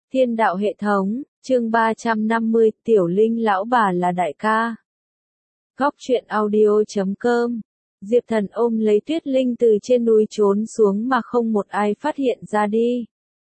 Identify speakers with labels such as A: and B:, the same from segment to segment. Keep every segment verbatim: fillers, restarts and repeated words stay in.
A: Thiên đạo hệ thống, chương ba trăm năm mươi, Tiểu Linh lão bà là đại ca. Góc truyện audio chấm com. Diệp Thần ôm lấy Tuyết Linh từ trên núi trốn xuống mà không một ai phát hiện ra đi.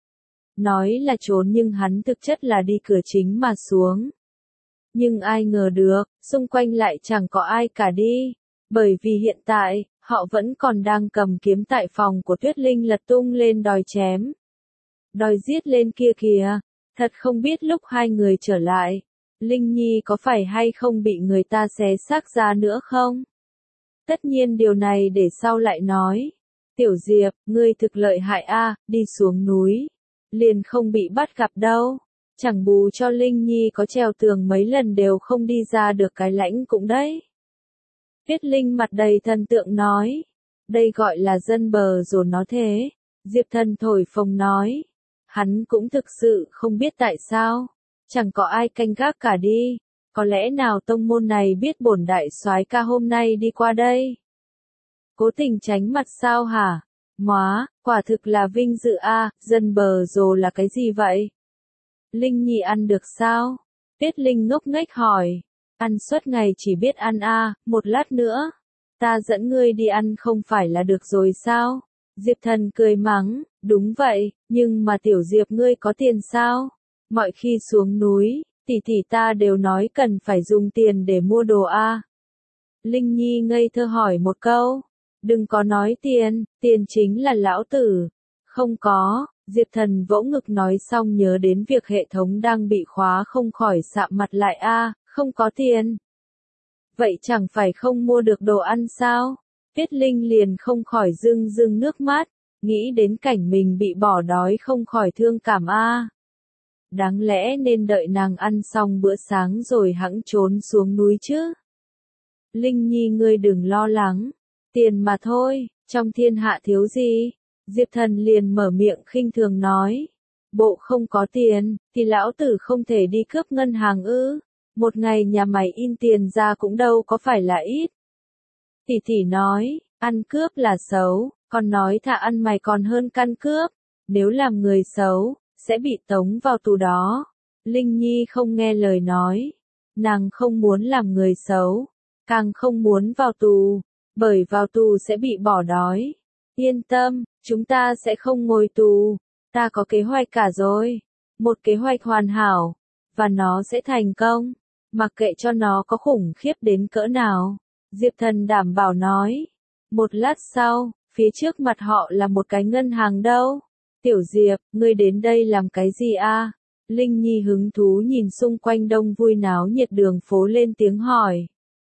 A: Nói là trốn nhưng hắn thực chất là đi cửa chính mà xuống. Nhưng ai ngờ được, xung quanh lại chẳng có ai cả đi. Bởi vì hiện tại, họ vẫn còn đang cầm kiếm tại phòng của Tuyết Linh lật tung lên đòi chém. Đòi giết lên kia kìa, thật không biết lúc hai người trở lại, Linh Nhi có phải hay không bị người ta xé xác ra nữa không? Tất nhiên điều này để sau lại nói. Tiểu Diệp, ngươi thực lợi hại a, đi xuống núi, liền không bị bắt gặp đâu. Chẳng bù cho Linh Nhi có trèo tường mấy lần đều không đi ra được cái lãnh cũng đấy. Tuyết Linh mặt đầy thần tượng nói. Đây gọi là dân bờ rồi nó thế. Diệp Thần thổi phồng nói. Hắn cũng thực sự không biết tại sao. Chẳng có ai canh gác cả đi. Có lẽ nào tông môn này biết bổn đại soái ca hôm nay đi qua đây? Cố tình tránh mặt sao hả? Móa, quả thực là vinh dự a, dân bờ rồ là cái gì vậy? Linh Nhi ăn được sao? Tuyết Linh ngốc nghếch hỏi. Ăn suốt ngày chỉ biết ăn a, một lát nữa. Ta dẫn ngươi đi ăn không phải là được rồi sao? Diệp Thần cười mắng, đúng vậy, nhưng mà tiểu Diệp ngươi có tiền sao? Mọi khi xuống núi, tỷ tỷ ta đều nói cần phải dùng tiền để mua đồ a. Linh Nhi ngây thơ hỏi một câu, đừng có nói tiền, tiền chính là lão tử. Không có, Diệp Thần vỗ ngực nói xong nhớ đến việc hệ thống đang bị khóa không khỏi sạm mặt lại a, không có tiền. Vậy chẳng phải không mua được đồ ăn sao? Tuyết Linh liền không khỏi rưng rưng nước mắt, nghĩ đến cảnh mình bị bỏ đói không khỏi thương cảm a. Đáng lẽ nên đợi nàng ăn xong bữa sáng rồi hẵng trốn xuống núi chứ. Linh Nhi ngươi đừng lo lắng, tiền mà thôi, trong thiên hạ thiếu gì? Diệp Thần liền mở miệng khinh thường nói. Bộ không có tiền, thì lão tử không thể đi cướp ngân hàng ư. Một ngày nhà mày in tiền ra cũng đâu có phải là ít. Tỷ tỷ nói, ăn cướp là xấu, còn nói thà ăn mày còn hơn căn cướp. Nếu làm người xấu, sẽ bị tống vào tù đó. Linh Nhi không nghe lời nói. Nàng không muốn làm người xấu, càng không muốn vào tù, bởi vào tù sẽ bị bỏ đói. Yên tâm, chúng ta sẽ không ngồi tù. Ta có kế hoạch cả rồi. Một kế hoạch hoàn hảo, và nó sẽ thành công. Mặc kệ cho nó có khủng khiếp đến cỡ nào. Diệp Thần đảm bảo nói. Một lát sau, phía trước mặt họ là một cái ngân hàng đâu. Tiểu Diệp, ngươi đến đây làm cái gì a? Linh Nhi hứng thú nhìn xung quanh đông vui náo nhiệt đường phố lên tiếng hỏi.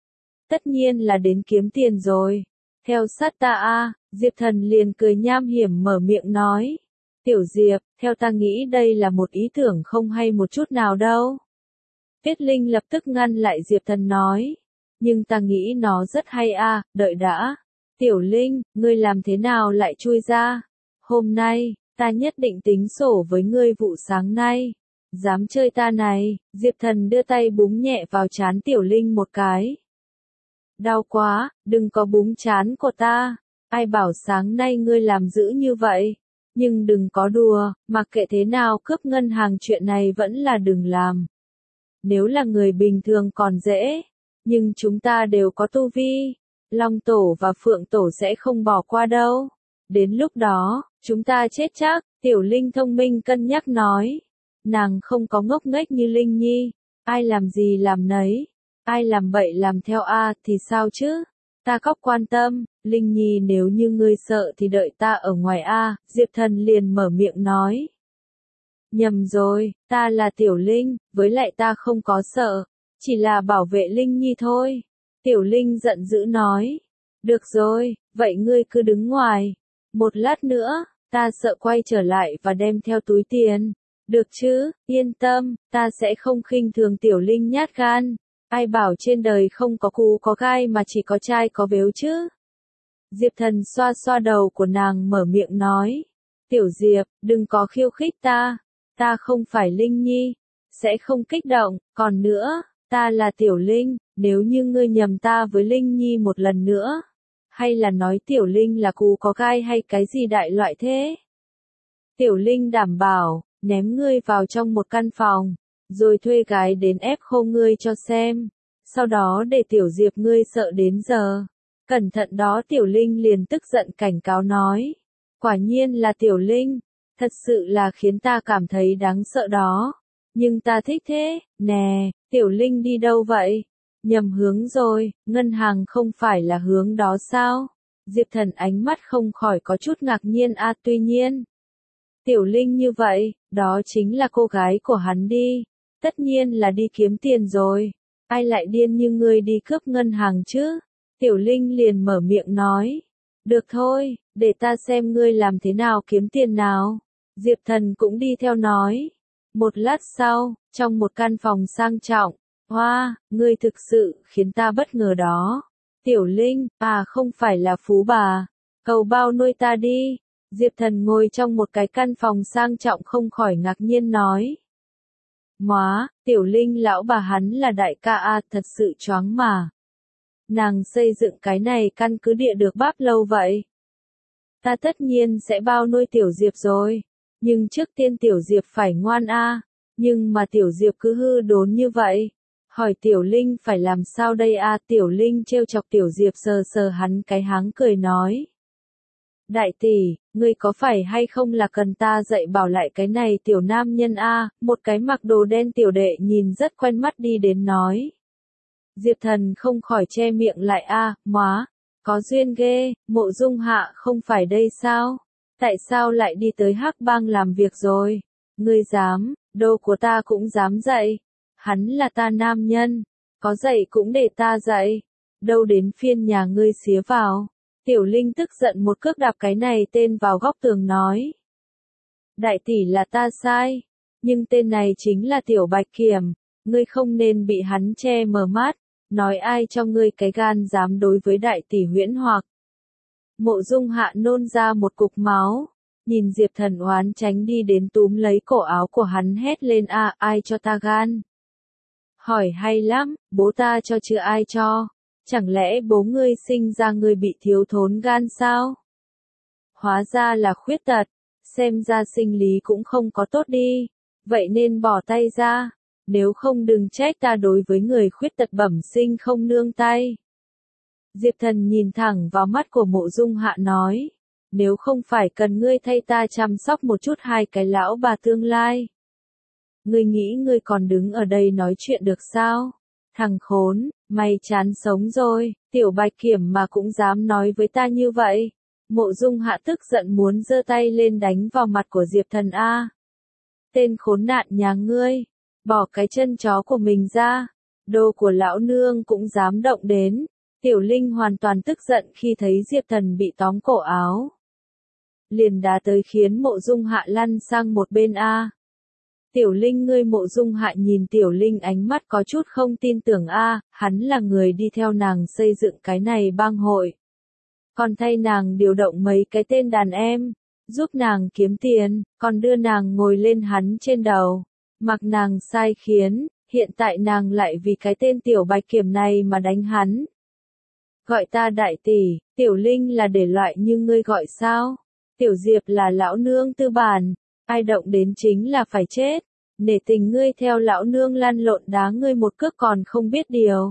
A: Tất nhiên là đến kiếm tiền rồi. Theo sát ta a, Diệp Thần liền cười nham hiểm mở miệng nói. Tiểu Diệp, theo ta nghĩ đây là một ý tưởng không hay một chút nào đâu. Tuyết Linh lập tức ngăn lại Diệp Thần nói. Nhưng ta nghĩ nó rất hay a, đợi đã. Tiểu Linh, ngươi làm thế nào lại chui ra? Hôm nay, ta nhất định tính sổ với ngươi vụ sáng nay. Dám chơi ta này, Diệp Thần đưa tay búng nhẹ vào trán Tiểu Linh một cái. Đau quá, đừng có búng trán của ta. Ai bảo sáng nay ngươi làm dữ như vậy? Nhưng đừng có đùa, mặc kệ thế nào cướp ngân hàng chuyện này vẫn là đừng làm. Nếu là người bình thường còn dễ, nhưng chúng ta đều có tu vi. Long Tổ và Phượng Tổ sẽ không bỏ qua đâu. Đến lúc đó, chúng ta chết chắc, Tiểu Linh thông minh cân nhắc nói. Nàng không có ngốc nghếch như Linh Nhi, ai làm gì làm nấy, ai làm bậy làm theo a thì sao chứ? Ta cóc quan tâm, Linh Nhi nếu như ngươi sợ thì đợi ta ở ngoài a, Diệp Thần liền mở miệng nói. Nhầm rồi, ta là Tiểu Linh, với lại ta không có sợ, chỉ là bảo vệ Linh Nhi thôi. Tiểu Linh giận dữ nói. Được rồi, vậy ngươi cứ đứng ngoài. Một lát nữa, ta sợ quay trở lại và đem theo túi tiền. Được chứ, yên tâm, ta sẽ không khinh thường Tiểu Linh nhát gan. Ai bảo trên đời không có cú có gai mà chỉ có trai có véo chứ? Diệp Thần xoa xoa đầu của nàng mở miệng nói. Tiểu Diệp, đừng có khiêu khích ta. Ta không phải Linh Nhi. Sẽ không kích động, còn nữa, ta là Tiểu Linh. Nếu như ngươi nhầm ta với Linh Nhi một lần nữa. Hay là nói Tiểu Linh là cú có gai hay cái gì đại loại thế? Tiểu Linh đảm bảo, ném ngươi vào trong một căn phòng, rồi thuê gái đến ép khô ngươi cho xem, sau đó để Tiểu Diệp ngươi sợ đến giờ. Cẩn thận đó. Tiểu Linh liền tức giận cảnh cáo nói. Quả nhiên là Tiểu Linh, thật sự là khiến ta cảm thấy đáng sợ đó. Nhưng ta thích thế. Nè, Tiểu Linh đi đâu vậy? Nhầm hướng rồi, ngân hàng không phải là hướng đó sao? Diệp Thần ánh mắt không khỏi có chút ngạc nhiên. A, tuy nhiên, Tiểu Linh như vậy, đó chính là cô gái của hắn đi. Tất nhiên là đi kiếm tiền rồi. Ai lại điên như ngươi đi cướp ngân hàng chứ? Tiểu Linh liền mở miệng nói. Được thôi, để ta xem ngươi làm thế nào kiếm tiền nào. Diệp Thần cũng đi theo nói. Một lát sau, trong một căn phòng sang trọng. Hoa, wow, ngươi thực sự khiến ta bất ngờ đó. Tiểu Linh, à không phải là phú bà. Cầu bao nuôi ta đi. Diệp Thần ngồi trong một cái căn phòng sang trọng không khỏi ngạc nhiên nói. Móa, Tiểu Linh lão bà hắn là đại ca a, thật sự choáng mà. Nàng xây dựng cái này căn cứ địa được bác lâu vậy. Ta tất nhiên sẽ bao nuôi Tiểu Diệp rồi. Nhưng trước tiên Tiểu Diệp phải ngoan a. Nhưng mà Tiểu Diệp cứ hư đốn như vậy. Hỏi Tiểu Linh phải làm sao đây a? Tiểu Linh trêu chọc Tiểu Diệp sờ sờ hắn cái háng cười nói. Đại tỷ, ngươi có phải hay không là cần ta dạy bảo lại cái này tiểu nam nhân a? Một cái mặc đồ đen tiểu đệ nhìn rất quen mắt đi đến nói. Diệp Thần không khỏi che miệng lại a, móa, có duyên ghê, Mộ Dung Hạ không phải đây sao? Tại sao lại đi tới Hắc Bang làm việc rồi? Ngươi dám, đồ của ta cũng dám dạy. Hắn là ta nam nhân, có dạy cũng để ta dạy. Đâu đến phiên nhà ngươi xía vào. Tiểu Linh tức giận một cước đạp cái này tên vào góc tường nói. Đại tỷ là ta sai, nhưng tên này chính là Tiểu Bạch Kiểm, ngươi không nên bị hắn che mờ mắt, nói ai cho ngươi cái gan dám đối với đại tỷ Huyễn Hoặc. Mộ Dung Hạ nôn ra một cục máu, nhìn Diệp Thần oán tránh đi đến túm lấy cổ áo của hắn hét lên a, ai cho ta gan? Hỏi hay lắm, bố ta cho chưa ai cho. Chẳng lẽ bố ngươi sinh ra ngươi bị thiếu thốn gan sao? Hóa ra là khuyết tật, xem ra sinh lý cũng không có tốt đi, vậy nên bỏ tay ra, nếu không đừng trách ta đối với người khuyết tật bẩm sinh không nương tay. Diệp Thần nhìn thẳng vào mắt của Mộ Dung Hạ nói, nếu không phải cần ngươi thay ta chăm sóc một chút hai cái lão bà tương lai. Ngươi nghĩ ngươi còn đứng ở đây nói chuyện được sao? Thằng khốn, mày chán sống rồi, Tiểu Bạch Kiểm mà cũng dám nói với ta như vậy. Mộ Dung Hạ tức giận muốn giơ tay lên đánh vào mặt của Diệp Thần a. Tên khốn nạn nhà ngươi, bỏ cái chân chó của mình ra, đồ của lão nương cũng dám động đến. Tiểu Linh hoàn toàn tức giận khi thấy Diệp Thần bị tóm cổ áo. Liền đá tới khiến Mộ Dung Hạ lăn sang một bên a. Tiểu Linh ngươi Mộ Dung Hạ nhìn Tiểu Linh ánh mắt có chút không tin tưởng a, hắn là người đi theo nàng xây dựng cái này bang hội. Còn thay nàng điều động mấy cái tên đàn em, giúp nàng kiếm tiền, còn đưa nàng ngồi lên hắn trên đầu. Mặc nàng sai khiến, hiện tại nàng lại vì cái tên Tiểu Bạch Kiểm này mà đánh hắn. Gọi ta đại tỷ, Tiểu Linh là để loại như ngươi gọi sao? Tiểu Diệp là lão nương tư bản, ai động đến chính là phải chết. Nể tình ngươi theo lão nương lăn lộn đá ngươi một cước còn không biết điều.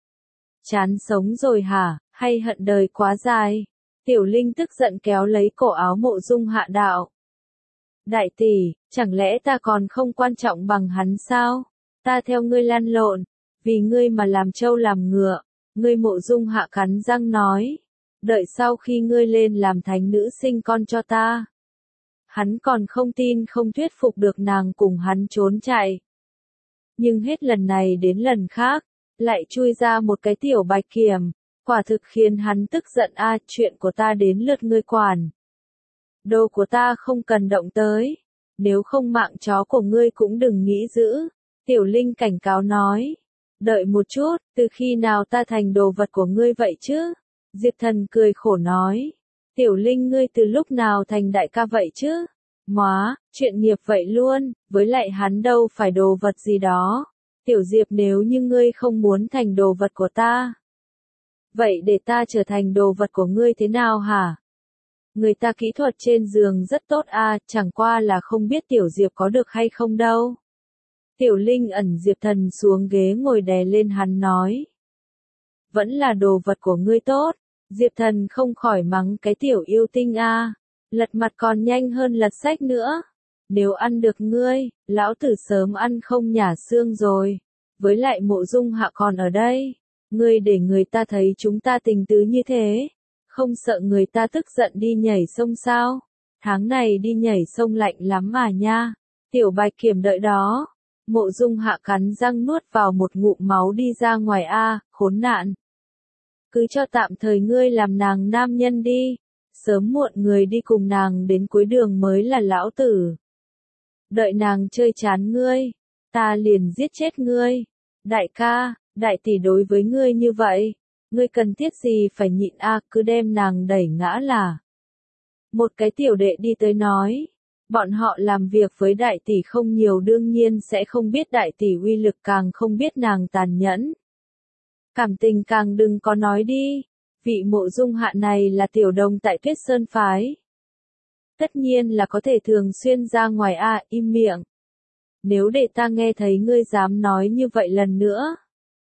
A: Chán sống rồi hả, hay hận đời quá dài? Tiểu Linh tức giận kéo lấy cổ áo Mộ Dung Hạ đạo. Đại tỷ, chẳng lẽ ta còn không quan trọng bằng hắn sao? Ta theo ngươi lăn lộn, vì ngươi mà làm trâu làm ngựa. Ngươi Mộ Dung Hạ cắn răng nói. Đợi sau khi ngươi lên làm thánh nữ sinh con cho ta. Hắn còn không tin không thuyết phục được nàng cùng hắn trốn chạy. Nhưng hết lần này đến lần khác, lại chui ra một cái Tiểu Bạch Kiểm, quả thực khiến hắn tức giận a, chuyện của ta đến lượt ngươi quản. Đồ của ta không cần động tới, nếu không mạng chó của ngươi cũng đừng nghĩ giữ. Tiểu Linh cảnh cáo nói, đợi một chút, từ khi nào ta thành đồ vật của ngươi vậy chứ? Diệp Thần cười khổ nói. Tiểu Linh ngươi từ lúc nào thành đại ca vậy chứ? Móa, chuyện nghiệp vậy luôn, với lại hắn đâu phải đồ vật gì đó. Tiểu Diệp nếu như ngươi không muốn thành đồ vật của ta. Vậy để ta trở thành đồ vật của ngươi thế nào hả? Người ta kỹ thuật trên giường rất tốt a, chẳng qua là không biết Tiểu Diệp có được hay không đâu. Tiểu Linh ẩn Diệp Thần xuống ghế ngồi đè lên hắn nói. Vẫn là đồ vật của ngươi tốt. Diệp Thần không khỏi mắng cái tiểu yêu tinh a, lật mặt còn nhanh hơn lật sách nữa. Nếu ăn được ngươi, lão tử sớm ăn không nhả xương rồi. Với lại Mộ Dung Hạ còn ở đây, ngươi để người ta thấy chúng ta tình tứ như thế, không sợ người ta tức giận đi nhảy sông sao? Tháng này đi nhảy sông lạnh lắm mà nha. Tiểu Bạch Kiểm đợi đó. Mộ Dung Hạ cắn răng nuốt vào một ngụm máu đi ra ngoài a, khốn nạn. Cứ cho tạm thời ngươi làm nàng nam nhân đi, sớm muộn người đi cùng nàng đến cuối đường mới là lão tử. Đợi nàng chơi chán ngươi, ta liền giết chết ngươi. Đại ca, đại tỷ đối với ngươi như vậy, ngươi cần thiết gì phải nhịn a, cứ đem nàng đẩy ngã là. Một cái tiểu đệ đi tới nói, bọn họ làm việc với đại tỷ không nhiều đương nhiên sẽ không biết đại tỷ uy lực, càng không biết nàng tàn nhẫn. Cảm tình càng đừng có nói đi, vị Mộ Dung Hạ này là tiểu đồng tại Tuyết Sơn phái. Tất nhiên là có thể thường xuyên ra ngoài a, im miệng. Nếu để ta nghe thấy ngươi dám nói như vậy lần nữa,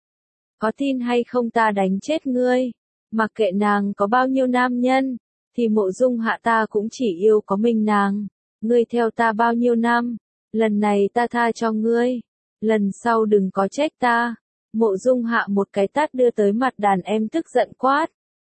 A: có tin hay không ta đánh chết ngươi. Mặc kệ nàng có bao nhiêu nam nhân, thì Mộ Dung Hạ ta cũng chỉ yêu có mình nàng. Ngươi theo ta bao nhiêu năm, lần này ta tha cho ngươi, lần sau đừng có trách ta. Mộ Dung Hạ một cái tát đưa tới mặt đàn em tức giận quát.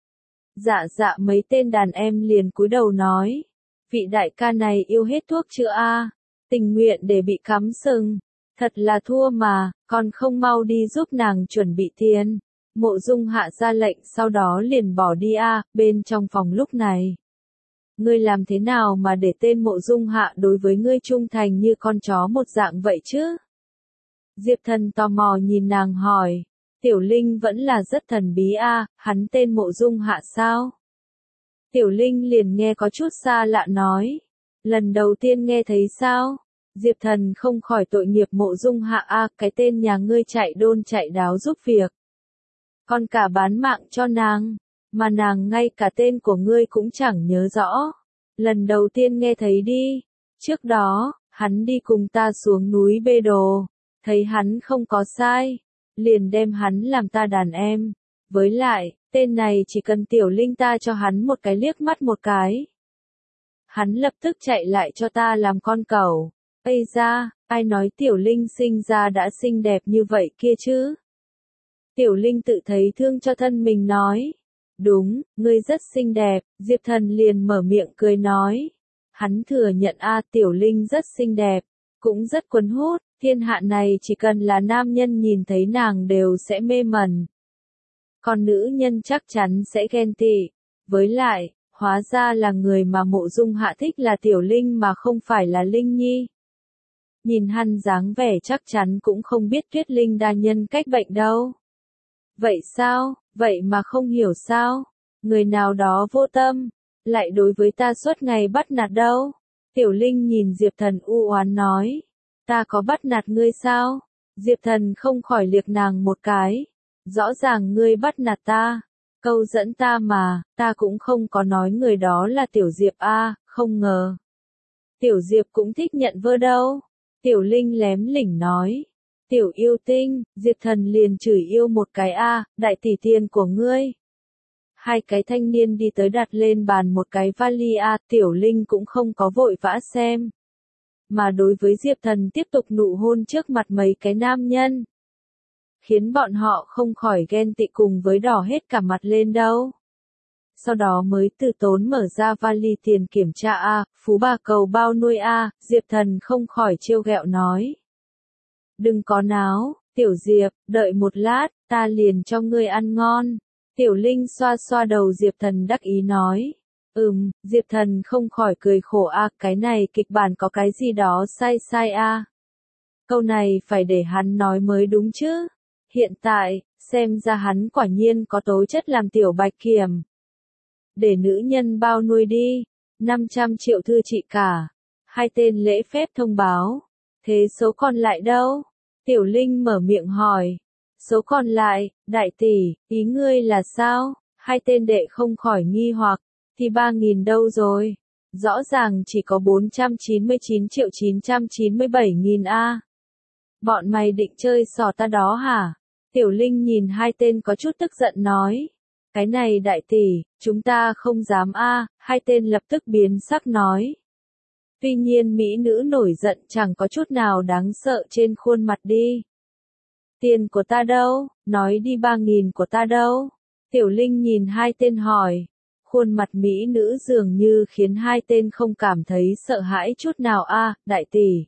A: Dạ dạ mấy tên đàn em liền cúi đầu nói, vị đại ca này yêu hết thuốc chữa a, tình nguyện để bị cắm sừng, thật là thua mà, còn không mau đi giúp nàng chuẩn bị tiền. Mộ Dung Hạ ra lệnh sau đó liền bỏ đi a, bên trong phòng lúc này. Ngươi làm thế nào mà để tên Mộ Dung Hạ đối với ngươi trung thành như con chó một dạng vậy chứ? Diệp Thần tò mò nhìn nàng hỏi, Tiểu Linh vẫn là rất thần bí a, hắn tên Mộ Dung Hạ sao? Tiểu Linh liền nghe có chút xa lạ nói, lần đầu tiên nghe thấy sao? Diệp Thần không khỏi tội nghiệp Mộ Dung Hạ a, cái tên nhà ngươi chạy đôn chạy đáo giúp việc. Còn cả bán mạng cho nàng, mà nàng ngay cả tên của ngươi cũng chẳng nhớ rõ. Lần đầu tiên nghe thấy đi, trước đó, hắn đi cùng ta xuống núi bê đồ, thấy hắn không có sai, liền đem hắn làm ta đàn em. Với lại, tên này chỉ cần Tiểu Linh ta cho hắn một cái liếc mắt một cái, hắn lập tức chạy lại cho ta làm con cẩu. Ây da, ai nói Tiểu Linh sinh ra đã xinh đẹp như vậy kia chứ? Tiểu Linh tự thấy thương cho thân mình nói. Đúng, ngươi rất xinh đẹp, Diệp Thần liền mở miệng cười nói. Hắn thừa nhận a, Tiểu Linh rất xinh đẹp, cũng rất cuốn hút, thiên hạ này chỉ cần là nam nhân nhìn thấy nàng đều sẽ mê mẩn. Còn nữ nhân chắc chắn sẽ ghen tị. Với lại, hóa ra là người mà Mộ Dung Hạ thích là Tiểu Linh mà không phải là Linh Nhi. Nhìn hắn dáng vẻ chắc chắn cũng không biết Tuyết Linh đa nhân cách bệnh đâu. Vậy sao, vậy mà không hiểu sao? Người nào đó vô tâm, lại đối với ta suốt ngày bắt nạt đâu? Tiểu Linh nhìn Diệp Thần u oán nói. Ta có bắt nạt ngươi sao? Diệp Thần không khỏi liếc nàng một cái. Rõ ràng ngươi bắt nạt ta, câu dẫn ta mà, ta cũng không có nói người đó là Tiểu Diệp a, không ngờ. Tiểu Diệp cũng thích nhận vơ đâu. Tiểu Linh lém lỉnh nói. Tiểu yêu tinh, Diệp Thần liền chửi yêu một cái a, đại tỷ tiền của ngươi. Hai cái thanh niên đi tới đặt lên bàn một cái vali a, Tiểu Linh cũng không có vội vã xem. Mà đối với Diệp Thần tiếp tục nụ hôn trước mặt mấy cái nam nhân, khiến bọn họ không khỏi ghen tị cùng với đỏ hết cả mặt lên đâu. Sau đó mới từ tốn mở ra vali tiền kiểm tra a, phú bà cầu bao nuôi a, Diệp Thần không khỏi trêu ghẹo nói. Đừng có náo, Tiểu Diệp, đợi một lát, ta liền cho ngươi ăn ngon. Tiểu Linh xoa xoa đầu Diệp Thần đắc ý nói. Ừm, Diệp Thần không khỏi cười khổ a, cái này kịch bản có cái gì đó sai sai a. Câu này phải để hắn nói mới đúng chứ. Hiện tại, xem ra hắn quả nhiên có tố chất làm Tiểu Bạch Kiểm. Để nữ nhân bao nuôi đi, năm trăm triệu thư chị cả. Hai tên lễ phép thông báo. Thế số còn lại đâu? Tiểu Linh mở miệng hỏi. Số còn lại, đại tỷ, ý ngươi là sao? Hai tên đệ không khỏi nghi hoặc. Thì ba nghìn đâu rồi? Rõ ràng chỉ có bốn trăm chín mươi chín triệu chín trăm chín mươi bảy nghìn a. Bọn mày định chơi xỏ ta đó hả? Tiểu Linh nhìn hai tên có chút tức giận nói. Cái này đại tỷ, chúng ta không dám a. Hai tên lập tức biến sắc nói. Tuy nhiên mỹ nữ nổi giận chẳng có chút nào đáng sợ trên khuôn mặt đi. Tiền của ta đâu? Nói đi ba nghìn của ta đâu? Tiểu Linh nhìn hai tên hỏi. Khuôn mặt mỹ nữ dường như khiến hai tên không cảm thấy sợ hãi chút nào a. Đại tỷ.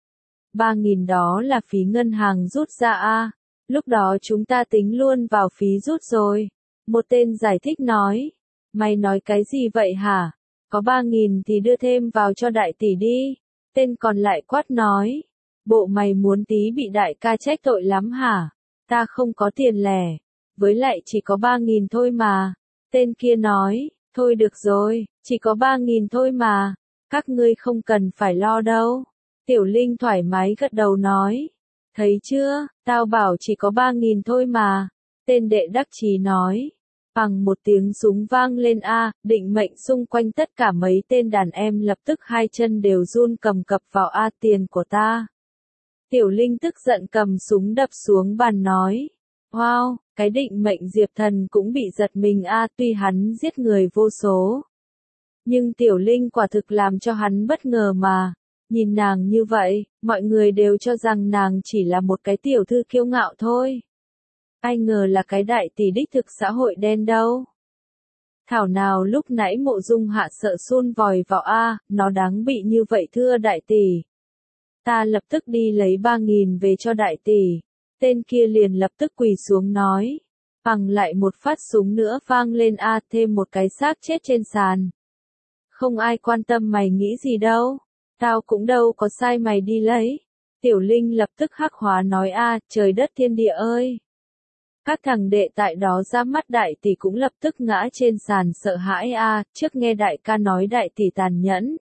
A: Ba nghìn đó là phí ngân hàng rút ra a. Lúc đó chúng ta tính luôn vào phí rút rồi. Một tên giải thích nói. Mày nói cái gì vậy hả? Có ba nghìn thì đưa thêm vào cho đại tỷ đi. Tên còn lại quát nói. Bộ mày muốn tí bị đại ca trách tội lắm hả? Ta không có tiền lẻ. Với lại chỉ có ba nghìn thôi mà. Tên kia nói. Thôi được rồi, chỉ có ba nghìn thôi mà. Các ngươi không cần phải lo đâu. Tiểu Linh thoải mái gật đầu nói. Thấy chưa, tao bảo chỉ có ba nghìn thôi mà. Tên đệ đắc chí nói. Bằng một tiếng súng vang lên a, định mệnh xung quanh tất cả mấy tên đàn em lập tức hai chân đều run cầm cập vào a tiền của ta. Tiểu Linh tức giận cầm súng đập xuống bàn nói. Wow, cái định mệnh Diệp Thần cũng bị giật mình a, tuy hắn giết người vô số. Nhưng Tiểu Linh quả thực làm cho hắn bất ngờ mà. Nhìn nàng như vậy, mọi người đều cho rằng nàng chỉ là một cái tiểu thư kiêu ngạo thôi. Ai ngờ là cái đại tỷ đích thực xã hội đen đâu. Thảo nào lúc nãy Mộ Dung Hạ sợ xun vòi vào a, nó đáng bị như vậy thưa đại tỷ. Ta lập tức đi lấy ba nghìn về cho đại tỷ. Tên kia liền lập tức quỳ xuống nói. Bằng lại một phát súng nữa vang lên a, thêm một cái xác chết trên sàn. Không ai quan tâm mày nghĩ gì đâu. Tao cũng đâu có sai mày đi lấy. Tiểu Linh lập tức hắc hóa nói a, trời đất thiên địa ơi. Các thằng đệ tại đó ra mắt đại tỷ cũng lập tức ngã trên sàn sợ hãi a, trước nghe đại ca nói đại tỷ tàn nhẫn.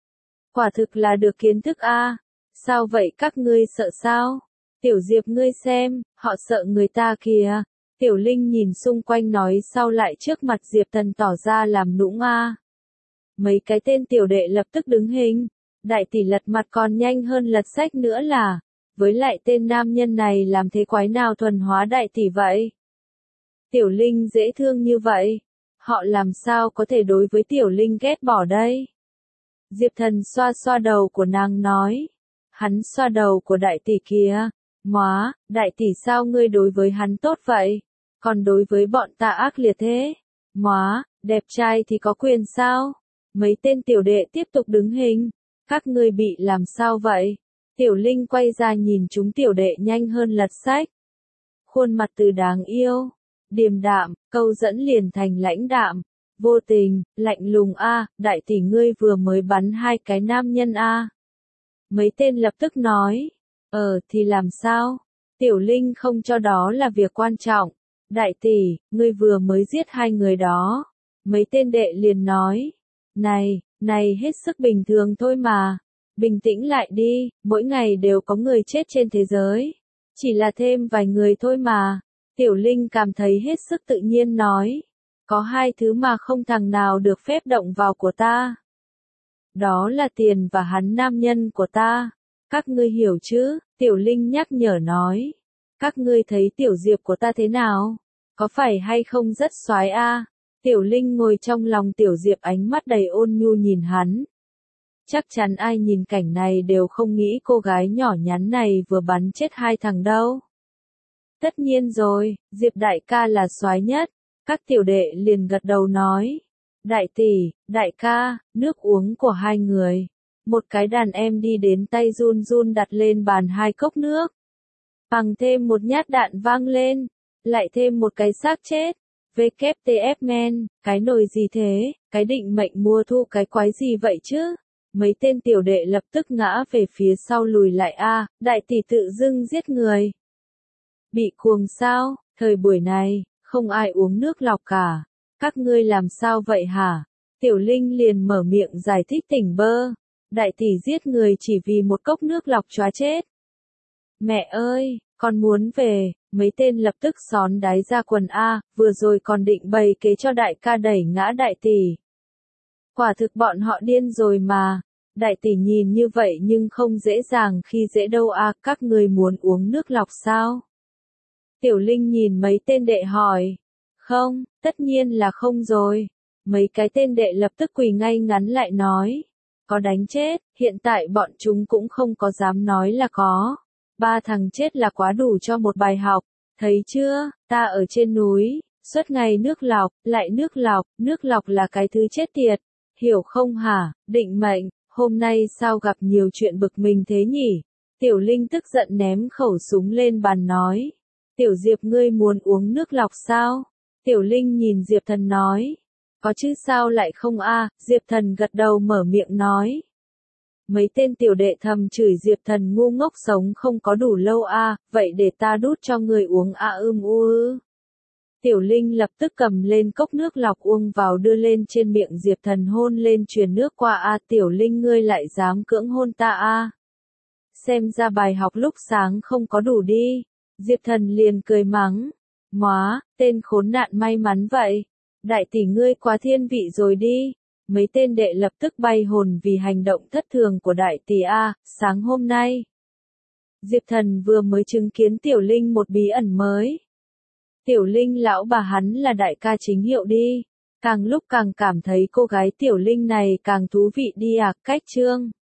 A: Quả thực là được kiến thức a. Sao vậy các ngươi sợ sao? Tiểu Diệp ngươi xem, họ sợ người ta kìa. Tiểu Linh nhìn xung quanh nói sau lại trước mặt Diệp Thần tỏ ra làm nũng a. Mấy cái tên tiểu đệ lập tức đứng hình. Đại tỷ lật mặt còn nhanh hơn lật sách nữa là. Với lại tên nam nhân này làm thế quái nào thuần hóa đại tỷ vậy? Tiểu Linh dễ thương như vậy. Họ làm sao có thể đối với Tiểu Linh ghét bỏ đây? Diệp Thần xoa xoa đầu của nàng nói. Hắn xoa đầu của đại tỷ kia. Móa, đại tỷ sao ngươi đối với hắn tốt vậy? Còn đối với bọn ta ác liệt thế? Móa, đẹp trai thì có quyền sao? Mấy tên tiểu đệ tiếp tục đứng hình. Các ngươi bị làm sao vậy? Tiểu Linh quay ra nhìn chúng tiểu đệ nhanh hơn lật sách. Khuôn mặt từ đáng yêu, điềm đạm, câu dẫn liền thành lãnh đạm, vô tình, lạnh lùng a, đại tỷ ngươi vừa mới bắn hai cái nam nhân a. Mấy tên lập tức nói, ờ thì làm sao? Tiểu Linh không cho đó là việc quan trọng. Đại tỷ, ngươi vừa mới giết hai người đó. Mấy tên đệ liền nói, này, này hết sức bình thường thôi mà. Bình tĩnh lại đi, mỗi ngày đều có người chết trên thế giới. Chỉ là thêm vài người thôi mà. Tiểu Linh cảm thấy hết sức tự nhiên nói. Có hai thứ mà không thằng nào được phép động vào của ta. Đó là tiền và hắn nam nhân của ta. Các ngươi hiểu chứ? Tiểu Linh nhắc nhở nói. Các ngươi thấy Tiểu Diệp của ta thế nào? Có phải hay không rất soái a? Tiểu Linh ngồi trong lòng Tiểu Diệp ánh mắt đầy ôn nhu nhìn hắn. Chắc chắn ai nhìn cảnh này đều không nghĩ cô gái nhỏ nhắn này vừa bắn chết hai thằng đâu. Tất nhiên rồi, Diệp đại ca là soái nhất. Các tiểu đệ liền gật đầu nói. Đại tỷ, đại ca, nước uống của hai người. Một cái đàn em đi đến tay run run đặt lên bàn hai cốc nước. Bằng thêm một nhát đạn vang lên. Lại thêm một cái xác chết. vê kép tê ép men, cái nồi gì thế, cái định mệnh mua thu cái quái gì vậy chứ? Mấy tên tiểu đệ lập tức ngã về phía sau lùi lại a, đại tỷ tự dưng giết người. Bị cuồng sao, thời buổi này, không ai uống nước lọc cả. Các ngươi làm sao vậy hả? Tiểu Linh liền mở miệng giải thích tỉnh bơ. Đại tỷ giết người chỉ vì một cốc nước lọc chóa chết. Mẹ ơi, con muốn về, mấy tên lập tức xón đáy ra quần a, vừa rồi còn định bày kế cho đại ca đẩy ngã đại tỷ. Quả thực bọn họ điên rồi mà. Đại tỷ nhìn như vậy nhưng không dễ dàng khi dễ đâu à, các người muốn uống nước lọc sao? Tiểu Linh nhìn mấy tên đệ hỏi. Không, tất nhiên là không rồi. Mấy cái tên đệ lập tức quỳ ngay ngắn lại nói. Có đánh chết, hiện tại bọn chúng cũng không có dám nói là có. Ba thằng chết là quá đủ cho một bài học. Thấy chưa, ta ở trên núi, suốt ngày nước lọc, lại nước lọc, nước lọc là cái thứ chết tiệt. Hiểu không hả, định mệnh, hôm nay sao gặp nhiều chuyện bực mình thế nhỉ? Tiểu Linh tức giận ném khẩu súng lên bàn nói. Tiểu Diệp ngươi muốn uống nước lọc sao? Tiểu Linh nhìn Diệp Thần nói. Có chứ sao lại không a? Diệp Thần gật đầu mở miệng nói. Mấy tên tiểu đệ thầm chửi Diệp Thần ngu ngốc sống không có đủ lâu a, vậy để ta đút cho người uống a ưm u ư. Tiểu Linh lập tức cầm lên cốc nước lọc uống vào đưa lên trên miệng Diệp Thần hôn lên truyền nước qua a. Tiểu Linh ngươi lại dám cưỡng hôn ta a? Xem ra bài học lúc sáng không có đủ đi. Diệp Thần liền cười mắng. Móa, tên khốn nạn may mắn vậy. Đại tỷ ngươi quá thiên vị rồi đi. Mấy tên đệ lập tức bay hồn vì hành động thất thường của đại tỷ a. Sáng hôm nay, Diệp Thần vừa mới chứng kiến Tiểu Linh một bí ẩn mới. Tiểu Linh lão bà hắn là đại ca chính hiệu đi. Càng lúc càng cảm thấy cô gái Tiểu Linh này càng thú vị đi à, cách chương.